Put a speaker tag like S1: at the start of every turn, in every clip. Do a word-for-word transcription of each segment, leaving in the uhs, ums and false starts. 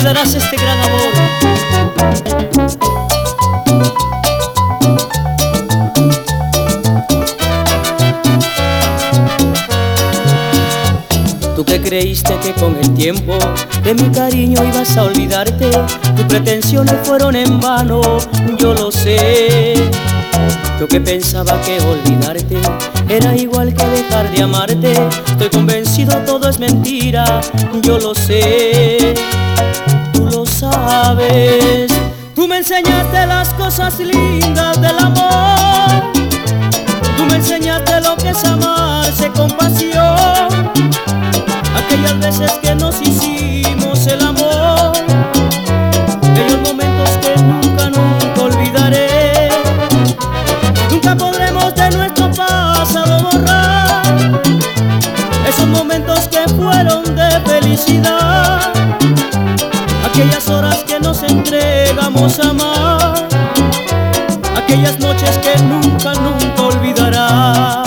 S1: olvidarás este gran amor. Tú que creíste que con el tiempo de mi cariño ibas a olvidarte, tus pretensiones fueron en vano, yo lo sé. Yo que pensaba que olvidarte era igual que dejar de amarte, estoy convencido todo es mentira, yo lo sé. Tú lo sabes, tú me enseñaste las cosas lindas del amor, tú me enseñaste lo que es amarse con pasión, aquellas veces que nos hicimos el amor, aquellos momentos que nunca, nunca olvidaré. Nunca podremos de nuestro pasado borrar esos momentos que fueron de felicidad, aquellas horas que nos entregamos a amar, aquellas noches que nunca, nunca olvidarás.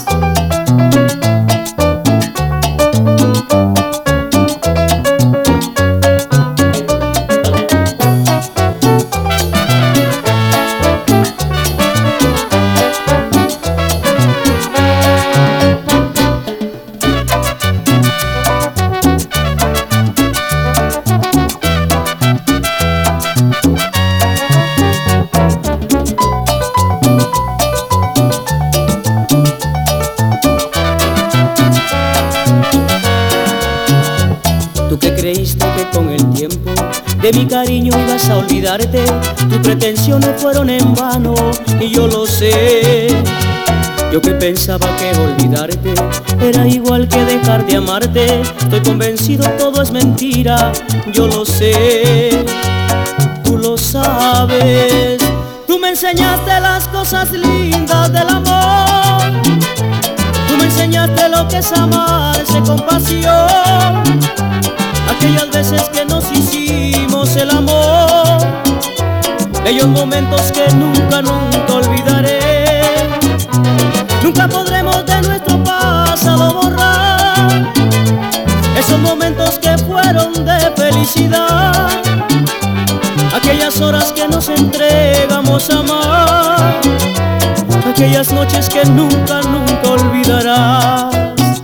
S1: Tú que creíste que con el tiempo de mi cariño ibas a olvidarte, tus pretensiones fueron en vano y yo lo sé. Yo que pensaba que olvidarte era igual que dejar de amarte, estoy convencido todo es mentira, yo lo sé. Tú lo sabes, tú me enseñaste las cosas lindas del amor, tú me enseñaste lo que es amarse con pasión, aquellas veces que nos hicimos el amor, bellos momentos que nunca, nunca olvidaré. Nunca podremos de nuestro pasado borrar esos momentos que fueron de felicidad, aquellas horas que nos entregamos a amar, aquellas noches que nunca, nunca olvidarás.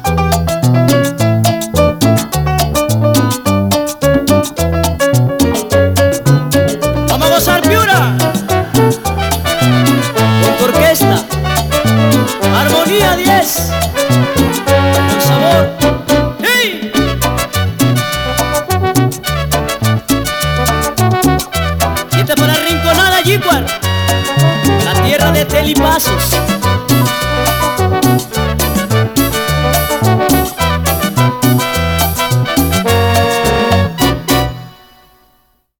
S1: Con tu orquesta Armonía diez, con sabor. ¡Hey! Y este para Rinconada, Yicuar, la tierra de Telipazos.